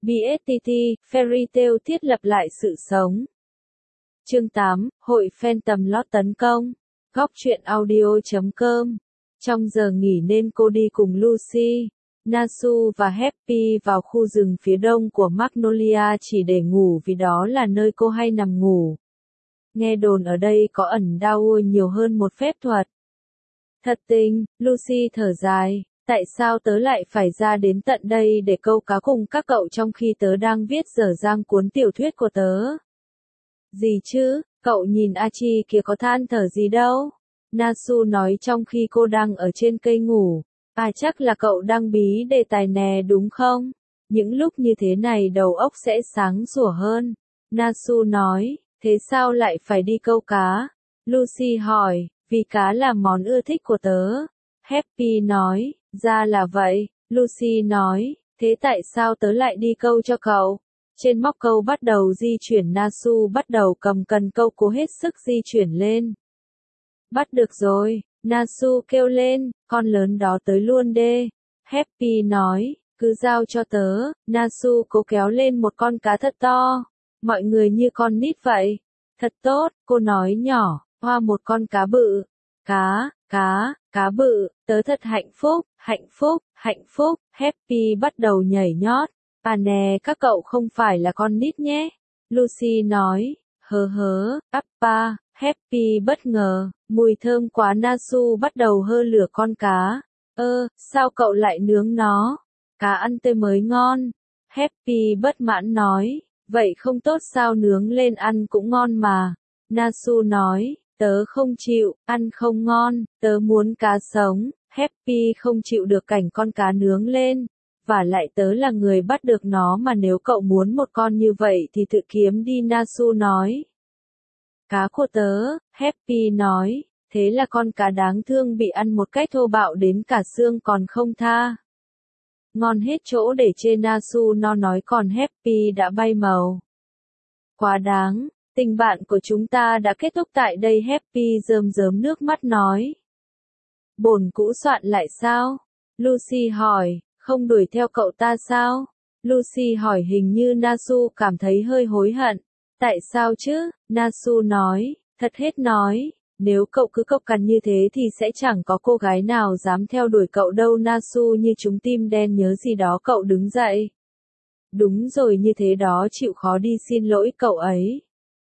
BSTT, Fairy Tail thiết lập lại sự sống. Chương 8, Hội fan tầm lót tấn công. Góc truyện audio.com. Trong giờ nghỉ nên cô đi cùng Lucy, Nasu và Happy vào khu rừng phía đông của Magnolia chỉ để ngủ vì đó là nơi cô hay nằm ngủ. Nghe đồn ở đây có ẩn đau nhiều hơn một phép thuật. Thật tình, Lucy thở dài, tại sao tớ lại phải ra đến tận đây để câu cá cùng các cậu trong khi tớ đang viết dở dang cuốn tiểu thuyết của tớ? Gì chứ, cậu nhìn Achi kìa có than thở gì đâu. Nasu nói trong khi cô đang ở trên cây ngủ. À chắc là cậu đang bí đề tài nè đúng không? Những lúc như thế này đầu óc sẽ sáng sủa hơn. Nasu nói, thế sao lại phải đi câu cá? Lucy hỏi, vì cá là món ưa thích của tớ. Happy nói, ra là vậy. Lucy nói, thế tại sao tớ lại đi câu cho cậu? Trên móc câu bắt đầu di chuyển, Nasu bắt đầu cầm cần câu cố hết sức di chuyển lên. Bắt được rồi, Nasu kêu lên, con lớn đó tới luôn đê. Happy nói, cứ giao cho tớ. Nasu cố kéo lên một con cá thật to. Mọi người như con nít vậy. Thật tốt, cô nói nhỏ, hoa một con cá bự. Cá bự, tớ thật hạnh phúc. Happy bắt đầu nhảy nhót. À nè, các cậu không phải là con nít nhé. Lucy nói, appa. Happy bất ngờ, mùi thơm quá. Nasu bắt đầu hơ lửa con cá. Sao cậu lại nướng nó? Cá ăn tươi mới ngon. Happy bất mãn nói, vậy không tốt sao, nướng lên ăn cũng ngon mà. Nasu nói, tớ không chịu, ăn không ngon, tớ muốn cá sống. Happy không chịu được cảnh con cá nướng lên. Và lại tớ là người bắt được nó mà, nếu cậu muốn một con như vậy thì tự kiếm đi. Nasu nói. Cá của tớ, Happy nói, thế là con cá đáng thương bị ăn một cách thô bạo đến cả xương còn không tha. Ngon hết chỗ để chê, Nasu nó nói, còn Happy đã bay màu. Quá đáng, tình bạn của chúng ta đã kết thúc tại đây. Happy rơm rớm nước mắt nói. Bổn cũ soạn lại sao? Lucy hỏi, không đuổi theo cậu ta sao? Lucy hỏi, hình như Nasu cảm thấy hơi hối hận. Tại sao chứ? Nasu nói, thật hết nói, nếu cậu cứ cộc cằn như thế thì sẽ chẳng có cô gái nào dám theo đuổi cậu đâu. Nasu như trúng tim đen, nhớ gì đó cậu đứng dậy. Đúng rồi, như thế đó, chịu khó đi xin lỗi cậu ấy.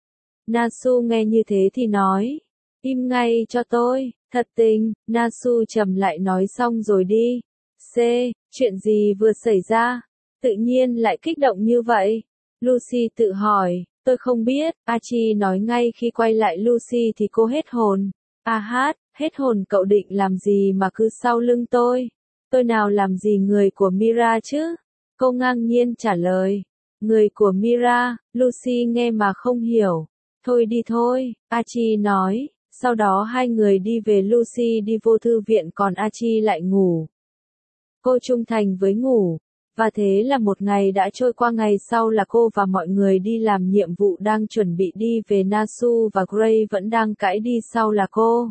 Nasu nghe như thế thì nói, im ngay cho tôi, thật tình. Nasu trầm lại nói, xong rồi đi. Chuyện gì vừa xảy ra? Tự nhiên lại kích động như vậy? Lucy tự hỏi. Tôi không biết, Achi nói ngay khi quay lại Lucy thì cô hết hồn. Hết hồn, cậu định làm gì mà cứ sau lưng tôi? Tôi nào làm gì người của Mira chứ? Cô ngang nhiên trả lời. Người của Mira. Lucy nghe mà không hiểu. Thôi đi thôi, Achi nói. Sau đó hai người đi về, Lucy đi vô thư viện còn Achi lại ngủ. Cô trung thành với ngủ. Và thế là một ngày đã trôi qua. Ngày sau là cô và mọi người đi làm nhiệm vụ, đang chuẩn bị đi về. Nasu và Gray vẫn đang cãi đi, sau là cô.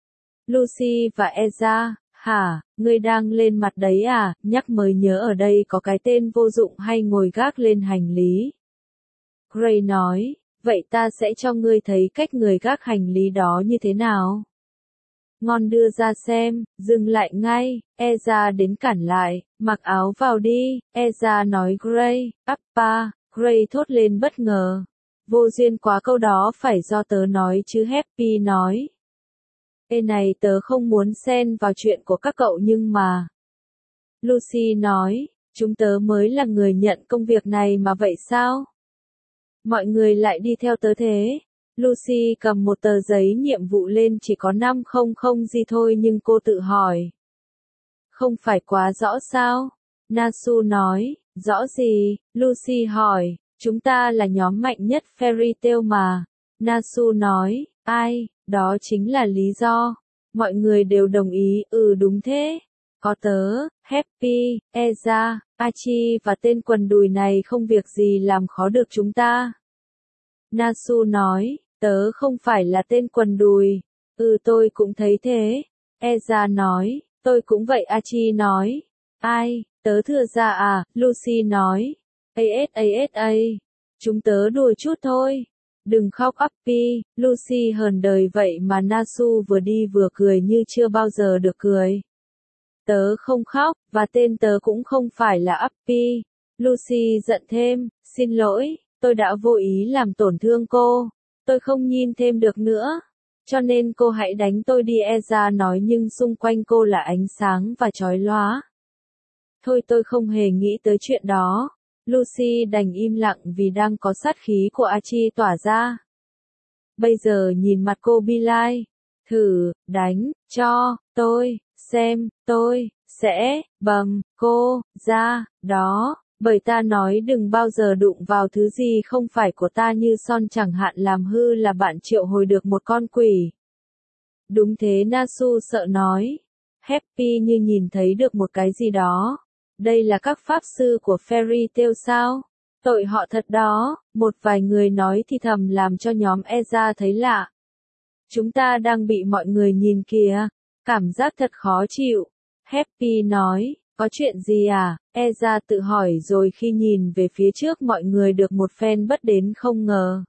Lucy và Eza, hả, ngươi đang lên mặt đấy à? Nhắc mới nhớ ở đây có cái tên vô dụng hay ngồi gác lên hành lý. Gray nói, vậy ta sẽ cho ngươi thấy cách người gác hành lý đó như thế nào. Ngon, đưa ra xem. Dừng lại ngay. Eza đến cản lại. Mặc áo vào đi. Eza nói. Gray, appa. Gray thốt lên bất ngờ. Vô duyên quá, câu đó phải do tớ nói chứ. Happy nói. Ê này, tớ không muốn xen vào chuyện của các cậu nhưng mà. Lucy nói, chúng tớ mới là người nhận công việc này mà, vậy sao? Mọi người lại đi theo tớ thế? Lucy cầm một tờ giấy nhiệm vụ lên, chỉ có 500 gì thôi, nhưng cô tự hỏi. Không phải quá rõ sao? Nasu nói, rõ gì? Lucy hỏi, chúng ta là nhóm mạnh nhất Fairy Tail mà. Nasu nói, ai, đó chính là lý do. Mọi người đều đồng ý, đúng thế. Có tớ, Happy, Eza, Achi và tên quần đùi này, không việc gì làm khó được chúng ta. Nasu nói, tớ không phải là tên quần đùi. Tôi cũng thấy thế. Eza nói, tôi cũng vậy. Achi nói, ai, tớ thừa ra à? Lucy nói, ASASA. Chúng tớ đùa chút thôi. Đừng khóc Uppy, Lucy hờn đời vậy mà Nasu vừa đi vừa cười như chưa bao giờ được cười. Tớ không khóc, và tên tớ cũng không phải là Uppy. Lucy giận thêm, xin lỗi, tôi đã vô ý làm tổn thương cô. Tôi không nhìn thêm được nữa. Cho nên cô hãy đánh tôi đi, Ezra nói, nhưng xung quanh cô là ánh sáng và chói lóa. Thôi tôi không hề nghĩ tới chuyện đó. Lucy đành im lặng vì đang có sát khí của Archie tỏa ra. Bây giờ nhìn mặt cô Billy. Thử, đánh, cho, tôi, xem, tôi, sẽ, bầm, cô, ra, đó. Bởi ta nói đừng bao giờ đụng vào thứ gì không phải của ta, như son chẳng hạn, làm hư là bạn triệu hồi được một con quỷ. Đúng thế, Nasu sợ nói. Happy như nhìn thấy được một cái gì đó. Đây là các pháp sư của Fairy Tail sao? Tội họ thật đó, một vài người nói thì thầm làm cho nhóm Ezra thấy lạ. Chúng ta đang bị mọi người nhìn kìa, cảm giác thật khó chịu. Happy nói, có chuyện gì à? Ezra tự hỏi rồi khi nhìn về phía trước mọi người được một phen bất đến không ngờ.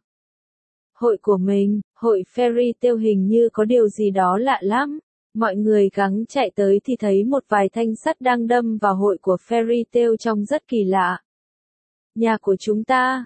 Hội của mình, hội Fairy Tail hình như có điều gì đó lạ lắm. Mọi người gắng chạy tới thì thấy một vài thanh sắt đang đâm vào hội của Fairy Tail trông rất kỳ lạ. Nhà của chúng ta,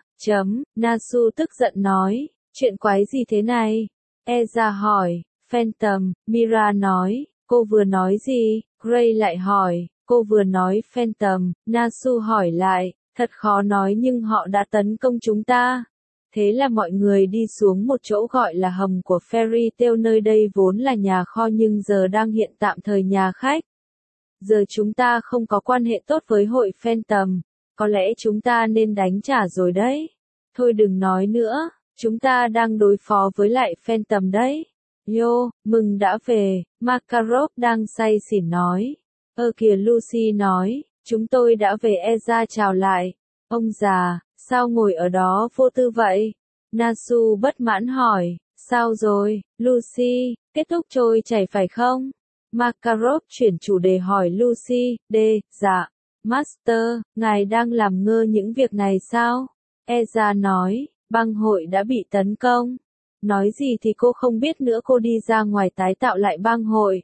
Nasu tức giận nói, chuyện quái gì thế này? Ezra hỏi, Phantom, Mira nói, cô vừa nói gì? Gray lại hỏi, cô vừa nói Phantom, Nasu hỏi lại, thật khó nói nhưng họ đã tấn công chúng ta. Thế là mọi người đi xuống một chỗ gọi là hầm của Fairy Tail, nơi đây vốn là nhà kho nhưng giờ đang hiện tạm thời nhà khách. Giờ chúng ta không có quan hệ tốt với hội Phantom, có lẽ chúng ta nên đánh trả rồi đấy. Thôi đừng nói nữa, chúng ta đang đối phó với lại Phantom đấy. Yo, mừng đã về, Makarov đang say xỉn nói. Kìa, Lucy nói, chúng tôi đã về. Ezra chào lại. Ông già, sao ngồi ở đó vô tư vậy? Nasu bất mãn hỏi, sao rồi, Lucy, kết thúc trôi chảy phải không? Makarov chuyển chủ đề hỏi Lucy, dạ, Master, ngài đang làm ngơ những việc này sao? Ezra nói, băng hội đã bị tấn công. Nói gì thì cô không biết nữa, cô đi ra ngoài tái tạo lại băng hội.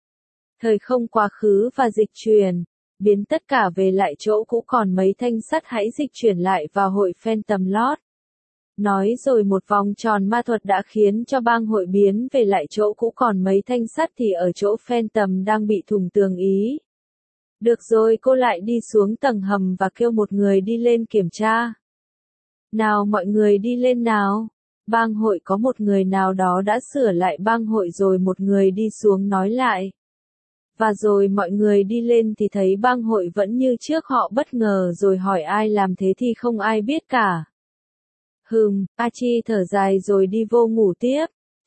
Thời không quá khứ và dịch chuyển. Biến tất cả về lại chỗ cũ, còn mấy thanh sắt hãy dịch chuyển lại vào hội Phantom Lord. Nói rồi một vòng tròn ma thuật đã khiến cho bang hội biến về lại chỗ cũ, còn mấy thanh sắt thì ở chỗ Phantom đang bị thủng tường ý. Được rồi, cô lại đi xuống tầng hầm và kêu một người đi lên kiểm tra. Nào mọi người đi lên nào. Bang hội có một người nào đó đã sửa lại bang hội rồi, một người đi xuống nói lại. Và rồi mọi người đi lên thì thấy bang hội vẫn như trước, họ bất ngờ rồi hỏi ai làm thế thì không ai biết cả. Archie thở dài rồi đi vô ngủ tiếp.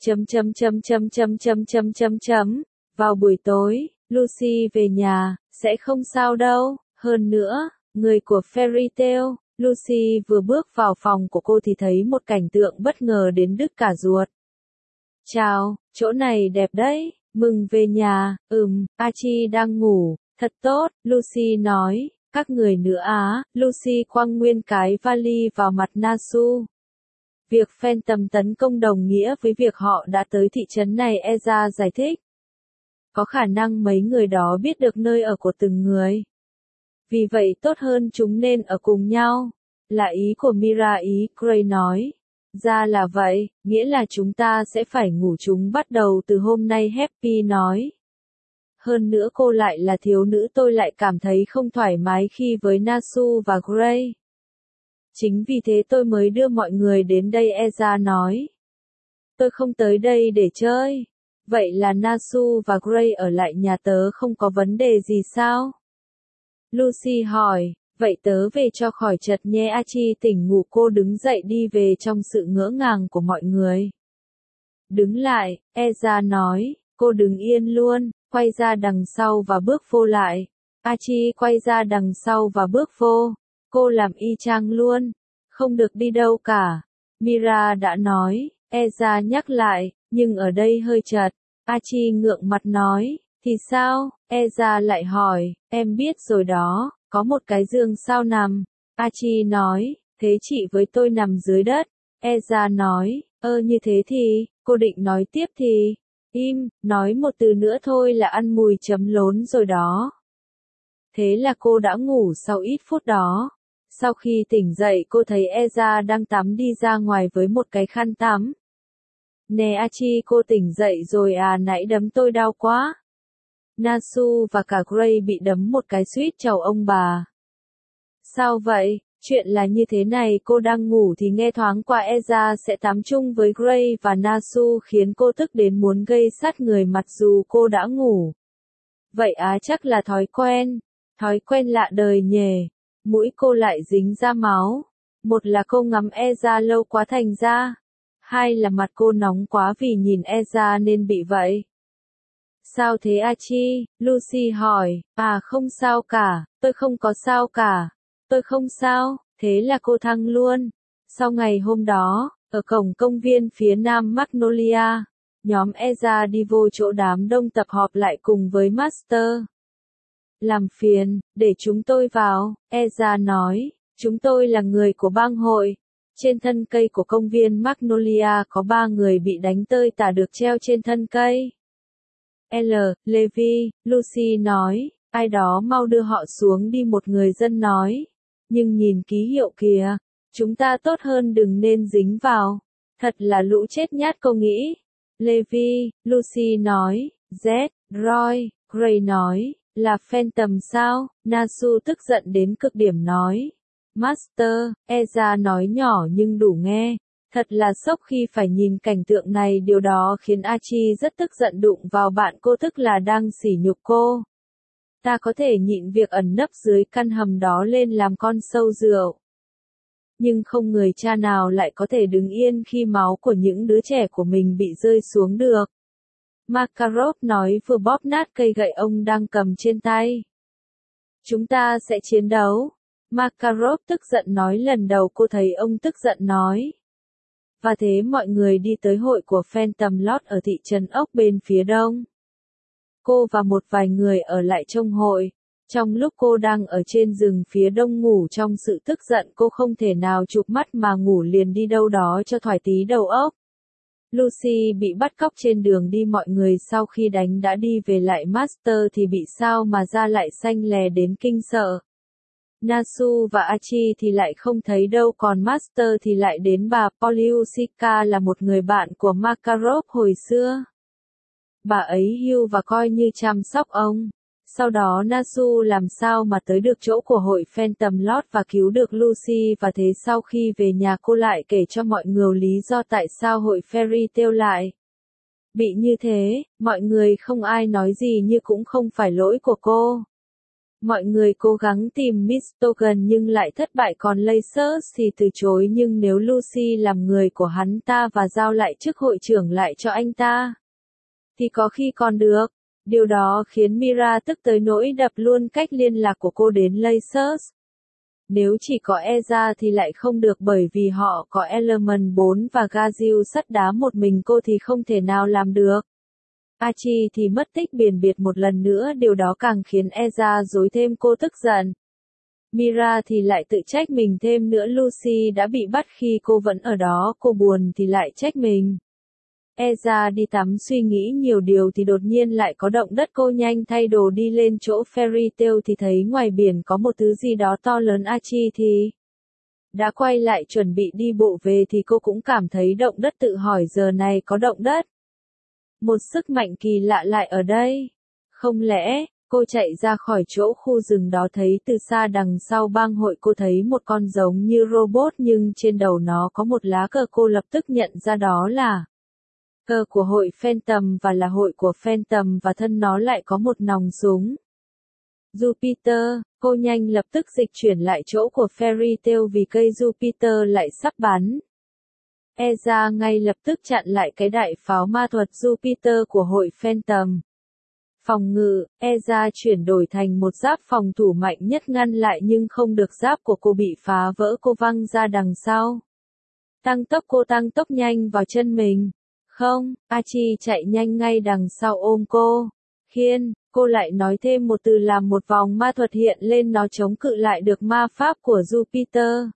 Vào buổi tối, Lucy về nhà, sẽ không sao đâu, hơn nữa, người của Fairy Tail. Lucy vừa bước vào phòng của cô thì thấy một cảnh tượng bất ngờ đến đứt cả ruột. Chào, chỗ này đẹp đấy. Mừng về nhà, Archie đang ngủ, thật tốt, Lucy nói, các người nữa á, Lucy quăng nguyên cái vali vào mặt Nasu. Việc Phantom tấn công đồng nghĩa với việc họ đã tới thị trấn này, Ezra giải thích. Có khả năng mấy người đó biết được nơi ở của từng người. Vì vậy tốt hơn chúng nên ở cùng nhau. Là ý của Mira, ý Gray nói. Ra là vậy, nghĩa là chúng ta sẽ phải ngủ chúng bắt đầu từ hôm nay, Happy nói. Hơn nữa cô lại là thiếu nữ, tôi lại cảm thấy không thoải mái khi với Nasu và Gray. Chính vì thế tôi mới đưa mọi người đến đây, Ezra nói. Tôi không tới đây để chơi. Vậy là Nasu và Gray ở lại nhà tớ không có vấn đề gì sao? Lucy hỏi. Vậy tớ về cho khỏi chật nhé. Archie tỉnh ngủ, cô đứng dậy đi về trong sự ngỡ ngàng của mọi người. Đứng lại, Ezra nói, cô đứng yên luôn, quay ra đằng sau và bước vô lại. Archie quay ra đằng sau và bước vô. Cô làm y chang luôn, không được đi đâu cả. Mira đã nói, Ezra nhắc lại, nhưng ở đây hơi chật. Archie ngượng mặt nói, thì sao? Ezra lại hỏi, em biết rồi đó. Có một cái giường sao nằm. Archie nói, thế chị với tôi nằm dưới đất. Ezra nói, như thế thì, cô định nói tiếp thì, im, nói một từ nữa thôi là ăn mùi chấm lốn rồi đó. Thế là cô đã ngủ sau ít phút đó. Sau khi tỉnh dậy cô thấy Ezra đang tắm đi ra ngoài với một cái khăn tắm. Nè Archie, cô tỉnh dậy rồi à, nãy đấm tôi đau quá. Nasu và cả Gray bị đấm một cái suýt chầu ông bà. Sao vậy? Chuyện là như thế này, cô đang ngủ thì nghe thoáng qua Ezra sẽ tắm chung với Gray và Nasu khiến cô tức đến muốn gây sát người mặc dù cô đã ngủ. Vậy á, chắc là thói quen lạ đời nhề. Mũi cô lại dính ra máu. Một là cô ngắm Ezra lâu quá thành ra. Hai là mặt cô nóng quá vì nhìn Ezra nên bị vậy. Sao thế Archie? Lucy hỏi. À không sao cả, tôi không có sao cả. Tôi không sao, thế là cô thăng luôn. Sau ngày hôm đó, ở cổng công viên phía nam Magnolia, nhóm Ezra đi vô chỗ đám đông tập họp lại cùng với Master. Làm phiền, để chúng tôi vào, Ezra nói, chúng tôi là người của bang hội. Trên thân cây của công viên Magnolia có 3 người bị đánh tơi tả được treo trên thân cây. Levi, Lucy nói, ai đó mau đưa họ xuống đi, một người dân nói. Nhưng nhìn ký hiệu kìa, chúng ta tốt hơn đừng nên dính vào. Thật là lũ chết nhát, cô nghĩ. Levi, Lucy nói, Roy, Gray nói, là Phantom sao? Nasu tức giận đến cực điểm nói. Master, Ezra nói nhỏ nhưng đủ nghe. Thật là sốc khi phải nhìn cảnh tượng này, điều đó khiến Archie rất tức giận, đụng vào bạn cô tức là đang sỉ nhục cô. Ta có thể nhịn việc ẩn nấp dưới căn hầm đó lên làm con sâu rượu. Nhưng không người cha nào lại có thể đứng yên khi máu của những đứa trẻ của mình bị rơi xuống được. Makarov nói vừa bóp nát cây gậy ông đang cầm trên tay. Chúng ta sẽ chiến đấu. Makarov tức giận nói, lần đầu cô thấy ông tức giận nói. Và thế mọi người đi tới hội của Phantom Lord ở thị trấn ốc bên phía đông. Cô và một vài người ở lại trông hội. Trong lúc cô đang ở trên rừng phía đông ngủ trong sự tức giận, cô không thể nào chụp mắt mà ngủ liền đi đâu đó cho thoải tí đầu óc. Lucy bị bắt cóc trên đường đi, mọi người sau khi đánh đã đi về lại Master thì bị sao mà da lại xanh lè đến kinh sợ. Nasu và Archie thì lại không thấy đâu, còn Master thì lại đến bà Poliushka là một người bạn của Makarov hồi xưa. Bà ấy hưu và coi như chăm sóc ông. Sau đó Nasu làm sao mà tới được chỗ của hội Phantom Lord và cứu được Lucy, và thế sau khi về nhà cô lại kể cho mọi người lý do tại sao hội Fairy Tail lại bị như thế. Mọi người không ai nói gì, như cũng không phải lỗi của cô. Mọi người cố gắng tìm Miss Togan nhưng lại thất bại, còn Lacers thì từ chối, nhưng nếu Lucy làm người của hắn ta và giao lại chức hội trưởng lại cho anh ta thì có khi còn được. Điều đó khiến Mira tức tới nỗi đập luôn cách liên lạc của cô đến Lacers. Nếu chỉ có Ezra thì lại không được, bởi vì họ có Element 4 và Gazil sắt đá, một mình cô thì không thể nào làm được. Archie thì mất tích biển biệt một lần nữa, điều đó càng khiến Ezra dối thêm, cô tức giận. Mira thì lại tự trách mình thêm nữa, Lucy đã bị bắt khi cô vẫn ở đó, cô buồn thì lại trách mình. Ezra đi tắm suy nghĩ nhiều điều thì đột nhiên lại có động đất, cô nhanh thay đồ đi lên chỗ Fairy Tail thì thấy ngoài biển có một thứ gì đó to lớn. Archie thì đã quay lại chuẩn bị đi bộ về thì cô cũng cảm thấy động đất, tự hỏi giờ này có động đất. Một sức mạnh kỳ lạ lại ở đây. Không lẽ, cô chạy ra khỏi chỗ khu rừng đó, thấy từ xa đằng sau bang hội cô thấy một con giống như robot nhưng trên đầu nó có một lá cờ, cô lập tức nhận ra đó là cờ của hội Phantom và là hội của Phantom, và thân nó lại có một nòng súng. Jupiter, cô nhanh lập tức dịch chuyển lại chỗ của Fairy Tail vì cây Jupiter lại sắp bắn. Ezra ngay lập tức chặn lại cái đại pháo ma thuật Jupiter của hội Phantom. Phòng ngự, Ezra chuyển đổi thành một giáp phòng thủ mạnh nhất ngăn lại, nhưng không được, giáp của cô bị phá vỡ, cô văng ra đằng sau. Tăng tốc, cô tăng tốc nhanh vào chân mình. Không, Archie chạy nhanh ngay đằng sau ôm cô. Khiên, Cô lại nói thêm một từ làm một vòng ma thuật hiện lên nó chống cự lại được ma pháp của Jupiter.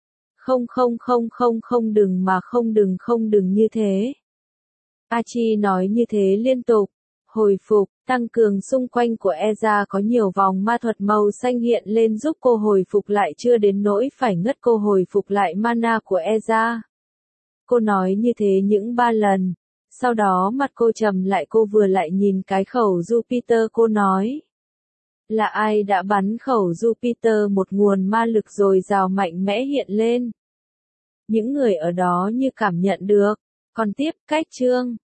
Không đừng như thế. Archie nói như thế liên tục. Hồi phục, tăng cường xung quanh của Eza có nhiều vòng ma thuật màu xanh hiện lên giúp cô hồi phục lại chưa đến nỗi phải ngất, cô hồi phục lại mana của Eza. Cô nói như thế những 3 lần. Sau đó mặt cô trầm lại, cô vừa lại nhìn cái khẩu Jupiter, cô nói. Là ai đã bắn khẩu Jupiter, một nguồn ma lực dồi dào mạnh mẽ hiện lên. Những người ở đó như cảm nhận được. Còn tiếp, cách chương.